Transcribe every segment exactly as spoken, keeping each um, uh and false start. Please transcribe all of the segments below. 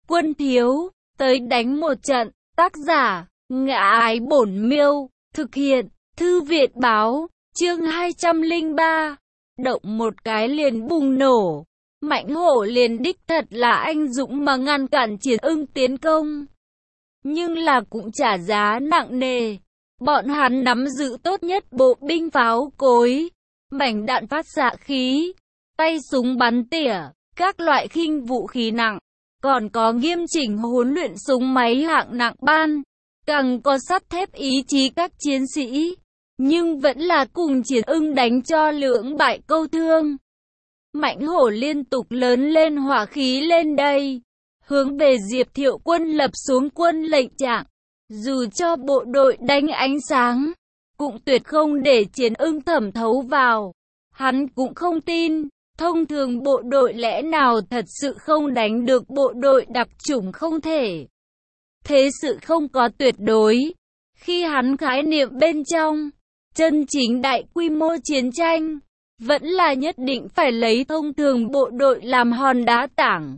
quân thiếu, tới đánh một trận. Tác giả, Ngã Ái Bổn Miêu, thực hiện, Thư viện báo, chương hai trăm lẻ ba. Động một cái liền bùng nổ. Mạnh Hổ liền đích thật là anh dũng mà ngăn cản Chiến Ưng tiến công. Nhưng là cũng trả giá nặng nề. Bọn hắn nắm giữ tốt nhất bộ binh pháo cối, mảnh đạn phát xạ khí, tay súng bắn tỉa, các loại khinh vũ khí nặng, còn có nghiêm chỉnh huấn luyện súng máy hạng nặng ban, càng có sắt thép ý chí các chiến sĩ, nhưng vẫn là cùng Chiến Ưng đánh cho lưỡng bại câu thương. Mạnh Hổ liên tục lớn lên hỏa khí lên đây, hướng về Diệp Thiệu Quân lập xuống quân lệnh trạng. Dù cho bộ đội đánh ánh sáng, cũng tuyệt không để Chiến Ưng thẩm thấu vào. Hắn cũng không tin, thông thường bộ đội lẽ nào thật sự không đánh được bộ đội đặc chủng không thể. Thế sự không có tuyệt đối. Khi hắn khái niệm bên trong, chân chính đại quy mô chiến tranh, vẫn là nhất định phải lấy thông thường bộ đội làm hòn đá tảng.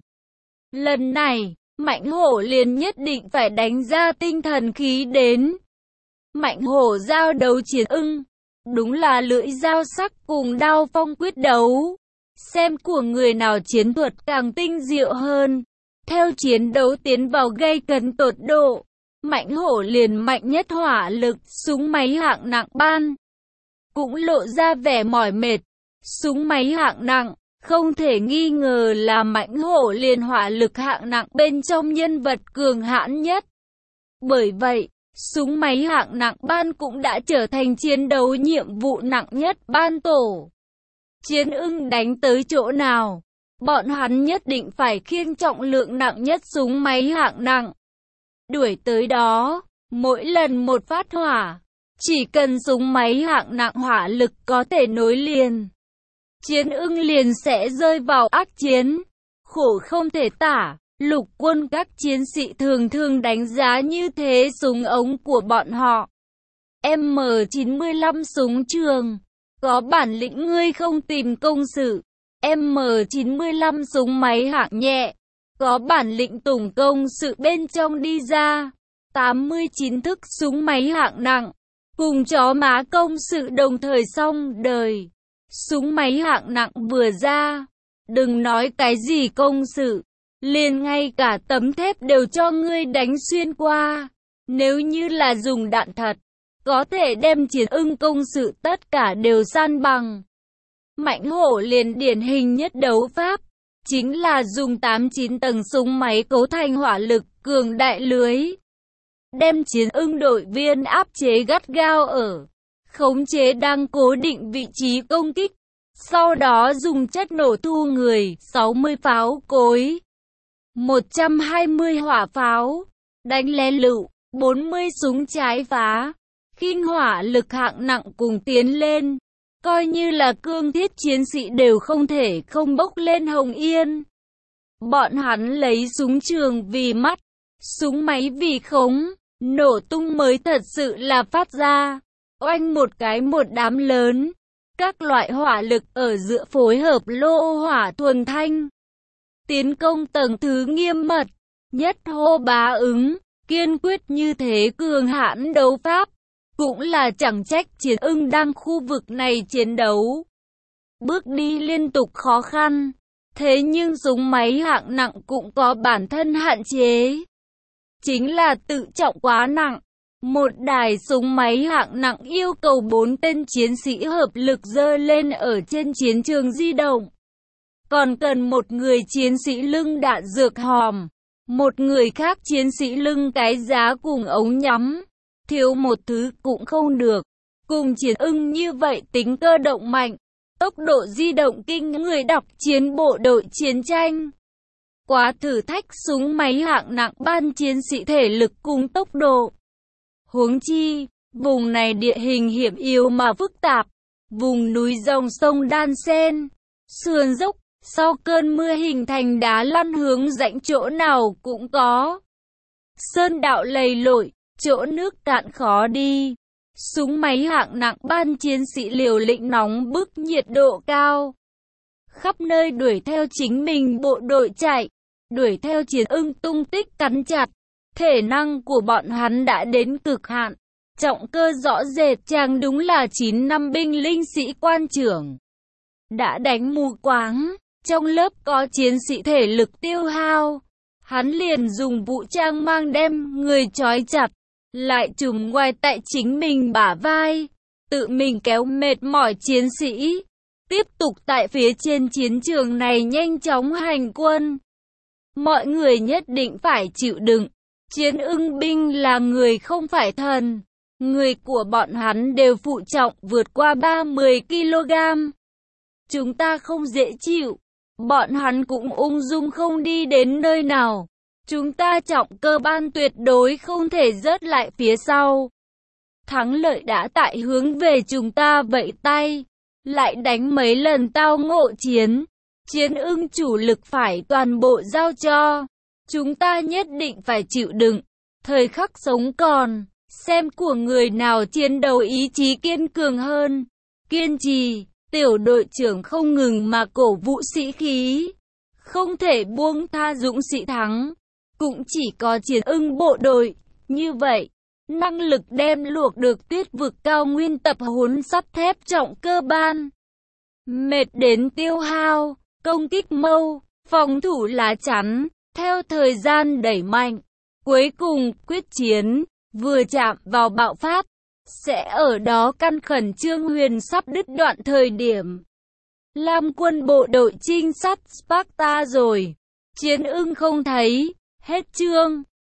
Lần này, Mạnh Hổ liền nhất định phải đánh ra tinh thần khí đến. Mạnh Hổ giao đấu Chiến Ưng, đúng là lưỡi dao sắc cùng đao phong quyết đấu. Xem của người nào chiến thuật càng tinh diệu hơn. Theo chiến đấu tiến vào gay cấn tột độ, Mạnh Hổ liền mạnh nhất hỏa lực, súng máy hạng nặng ban. Cũng lộ ra vẻ mỏi mệt, súng máy hạng nặng. Không thể nghi ngờ là Mạnh Hổ liền hỏa lực hạng nặng bên trong nhân vật cường hãn nhất. Bởi vậy, súng máy hạng nặng ban cũng đã trở thành chiến đấu nhiệm vụ nặng nhất ban tổ. Chiến Ưng đánh tới chỗ nào, bọn hắn nhất định phải khiêng trọng lượng nặng nhất súng máy hạng nặng. Đuổi tới đó, mỗi lần một phát hỏa, chỉ cần súng máy hạng nặng hỏa lực có thể nối liền, Chiến Ưng liền sẽ rơi vào ác chiến, khổ không thể tả. Lục quân các chiến sĩ thường thường đánh giá như thế súng ống của bọn họ. M chín mươi lăm súng trường, có bản lĩnh ngươi không tìm công sự. M chín mươi lăm súng máy hạng nhẹ, có bản lĩnh tùng công sự bên trong đi ra. tám mươi chín thức súng máy hạng nặng, cùng chó má công sự đồng thời xong đời. Súng máy hạng nặng vừa ra, đừng nói cái gì công sự, liền ngay cả tấm thép đều cho ngươi đánh xuyên qua. Nếu như là dùng đạn thật, có thể đem Chiến Ưng công sự tất cả đều san bằng. Mạnh Hổ liền điển hình nhất đấu pháp, chính là dùng tám chín tầng súng máy cấu thành hỏa lực cường đại lưới, đem Chiến Ưng đội viên áp chế gắt gao ở, khống chế đang cố định vị trí công kích. Sau đó dùng chất nổ thu người, sáu mươi pháo cối, một trăm hai mươi hỏa pháo, đánh lén lựu, bốn mươi súng trái phá, khinh hỏa lực hạng nặng cùng tiến lên. Coi như là cương thiết chiến sĩ đều không thể không bốc lên hồng yên. Bọn hắn lấy súng trường vì mắt, súng máy vì khống, nổ tung mới thật sự là phát ra. Oanh một cái một đám lớn. Các loại hỏa lực ở giữa phối hợp lô hỏa thuần thanh. Tiến công tầng thứ nghiêm mật, nhất hô bá ứng, kiên quyết như thế cường hãn đấu pháp. Cũng là chẳng trách Chiến Ưng đang khu vực này chiến đấu. Bước đi liên tục khó khăn. Thế nhưng súng máy hạng nặng cũng có bản thân hạn chế. Chính là tự trọng quá nặng. Một đài súng máy hạng nặng yêu cầu bốn tên chiến sĩ hợp lực dơ lên ở trên chiến trường di động. Còn cần một người chiến sĩ lưng đạn dược hòm, một người khác chiến sĩ lưng cái giá cùng ống nhắm. Thiếu một thứ cũng không được. Cùng Chiến Ưng như vậy tính cơ động mạnh, tốc độ di động kinh người đọc chiến bộ đội chiến tranh. Quá thử thách súng máy hạng nặng ban chiến sĩ thể lực cùng tốc độ. Huống chi, vùng này địa hình hiểm yếu mà phức tạp, vùng núi dòng sông đan xen, sườn dốc, sau cơn mưa hình thành đá lăn hướng rãnh chỗ nào cũng có. Sơn đạo lầy lội, chỗ nước cạn khó đi. Súng máy hạng nặng ban chiến sĩ liều lĩnh nóng bức nhiệt độ cao, khắp nơi đuổi theo chính mình bộ đội chạy, đuổi theo Chiến Ưng tung tích cắn chặt. Thể năng của bọn hắn đã đến cực hạn. Trọng Cơ rõ rệt chàng đúng là chín năm binh linh sĩ quan trưởng. Đã đánh mù quáng, trong lớp có chiến sĩ thể lực tiêu hao. Hắn liền dùng vũ trang mang đem người trói chặt, lại trùm ngoài tại chính mình bả vai, tự mình kéo mệt mỏi chiến sĩ. Tiếp tục tại phía trên chiến trường này nhanh chóng hành quân. Mọi người nhất định phải chịu đựng. Chiến Ưng binh là người không phải thần. Người của bọn hắn đều phụ trọng vượt qua ba mươi ki lô gam. Chúng ta không dễ chịu. Bọn hắn cũng ung dung không đi đến nơi nào. Chúng ta Trọng Cơ ban tuyệt đối không thể rớt lại phía sau. Thắng lợi đã tại hướng về chúng ta vẫy tay. Lại đánh mấy lần tao ngộ chiến. Chiến Ưng chủ lực phải toàn bộ giao cho. Chúng ta nhất định phải chịu đựng. Thời khắc sống còn, xem của người nào chiến đấu ý chí kiên cường hơn. Kiên trì, tiểu đội trưởng không ngừng mà cổ vũ sĩ khí. Không thể buông tha dũng sĩ thắng. Cũng chỉ có Chiến Ưng bộ đội, như vậy, năng lực đem luộc được tuyết vực cao nguyên tập huấn sắt thép Trọng Cơ ban. Mệt đến tiêu hao, công kích mâu, phòng thủ lá chắn, theo thời gian đẩy mạnh. Cuối cùng, quyết chiến, vừa chạm vào bạo phát, sẽ ở đó căn khẩn Trương Huyền sắp đứt đoạn thời điểm. Lam quân bộ đội trinh sát Sparta rồi. Chiến Ưng không thấy, hết chương.